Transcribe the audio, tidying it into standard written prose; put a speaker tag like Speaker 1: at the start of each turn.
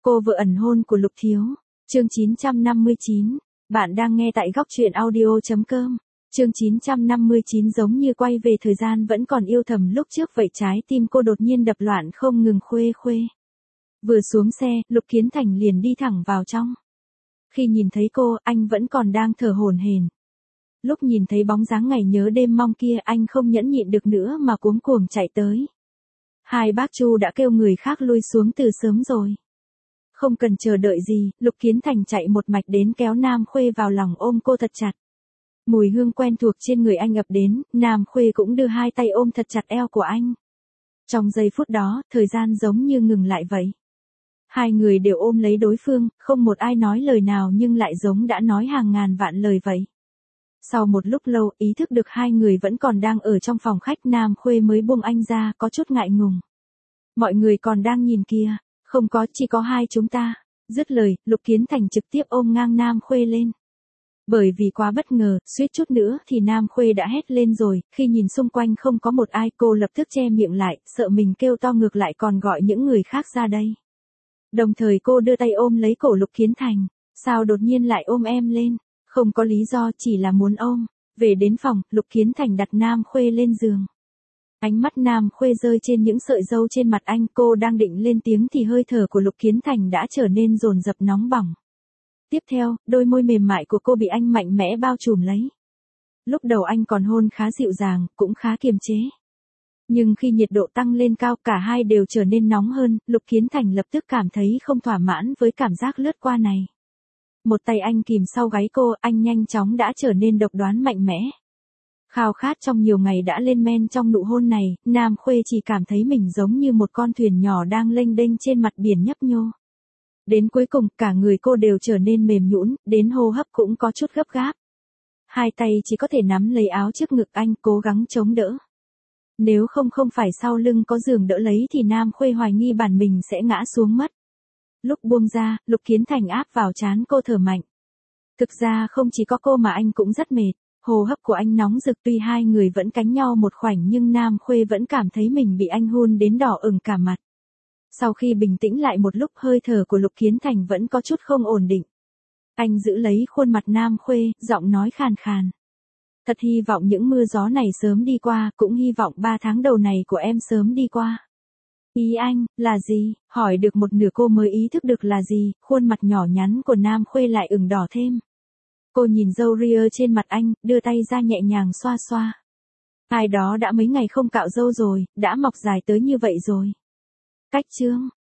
Speaker 1: Cô vợ ẩn hôn của Lục Thiếu. Chương 959. Bạn đang nghe tại góc truyện audio.com. Chương 959 giống như quay về thời gian vẫn còn yêu thầm lúc trước vậy, trái tim cô đột nhiên đập loạn không ngừng khuê khuê. Vừa xuống xe, Lục Kiến Thành liền đi thẳng vào trong. Khi nhìn thấy cô, anh vẫn còn đang thở hổn hển. Lúc nhìn thấy bóng dáng ngày nhớ đêm mong kia, anh không nhẫn nhịn được nữa mà cuống cuồng chạy tới. Hai bác Chu đã kêu người khác lui xuống từ sớm rồi. Không cần chờ đợi gì, Lục Kiến Thành chạy một mạch đến kéo Nam Khuê vào lòng ôm cô thật chặt. Mùi hương quen thuộc trên người anh ập đến, Nam Khuê cũng đưa hai tay ôm thật chặt eo của anh. Trong giây phút đó, thời gian giống như ngừng lại vậy. Hai người đều ôm lấy đối phương, không một ai nói lời nào nhưng lại giống đã nói hàng ngàn vạn lời vậy. Sau một lúc lâu, ý thức được hai người vẫn còn đang ở trong phòng khách, Nam Khuê mới buông anh ra, có chút ngại ngùng. Mọi người còn đang nhìn kìa. Không có, chỉ có hai chúng ta. Dứt lời, Lục Kiến Thành trực tiếp ôm ngang Nam Khuê lên. Bởi vì quá bất ngờ, suýt chút nữa thì Nam Khuê đã hét lên rồi, khi nhìn xung quanh không có một ai, cô lập tức che miệng lại, sợ mình kêu to ngược lại còn gọi những người khác ra đây. Đồng thời cô đưa tay ôm lấy cổ Lục Kiến Thành. Sao đột nhiên lại ôm em lên? Không có lý do, chỉ là muốn ôm. Về đến phòng, Lục Kiến Thành đặt Nam Khuê lên giường. Ánh mắt Nam Khuê rơi trên những sợi râu trên mặt anh, cô đang định lên tiếng thì hơi thở của Lục Kiến Thành đã trở nên dồn dập nóng bỏng. Tiếp theo, đôi môi mềm mại của cô bị anh mạnh mẽ bao trùm lấy. Lúc đầu anh còn hôn khá dịu dàng, cũng khá kiềm chế. Nhưng khi nhiệt độ tăng lên cao, cả hai đều trở nên nóng hơn, Lục Kiến Thành lập tức cảm thấy không thỏa mãn với cảm giác lướt qua này. Một tay anh kìm sau gáy cô, anh nhanh chóng đã trở nên độc đoán mạnh mẽ. Khao khát trong nhiều ngày đã lên men trong nụ hôn này, Nam Khuê chỉ cảm thấy mình giống như một con thuyền nhỏ đang lênh đênh trên mặt biển nhấp nhô. Đến cuối cùng, cả người cô đều trở nên mềm nhũn, đến hô hấp cũng có chút gấp gáp. Hai tay chỉ có thể nắm lấy áo trước ngực anh, cố gắng chống đỡ. Nếu không phải sau lưng có giường đỡ lấy thì Nam Khuê hoài nghi bản mình sẽ ngã xuống mất. Lúc buông ra, Lục Kiến Thành áp vào trán cô thở mạnh. Thực ra không chỉ có cô mà anh cũng rất mệt. Hô hấp của anh nóng rực, tuy hai người vẫn cánh nhau một khoảnh nhưng Nam Khuê vẫn cảm thấy mình bị anh hôn đến đỏ ửng cả mặt. Sau khi bình tĩnh lại một lúc, hơi thở của Lục Kiến Thành vẫn có chút không ổn định. Anh giữ lấy khuôn mặt Nam Khuê, giọng nói khàn khàn. Thật hy vọng những mưa gió này sớm đi qua, cũng hy vọng 3 tháng đầu này của em sớm đi qua. Ý anh, là gì? Hỏi được một nửa cô mới ý thức được là gì, khuôn mặt nhỏ nhắn của Nam Khuê lại ửng đỏ thêm. Cô nhìn râu ria trên mặt anh, đưa tay ra nhẹ nhàng xoa xoa. Ai đó đã mấy ngày không cạo râu rồi, đã mọc dài tới như vậy rồi. Cách trương,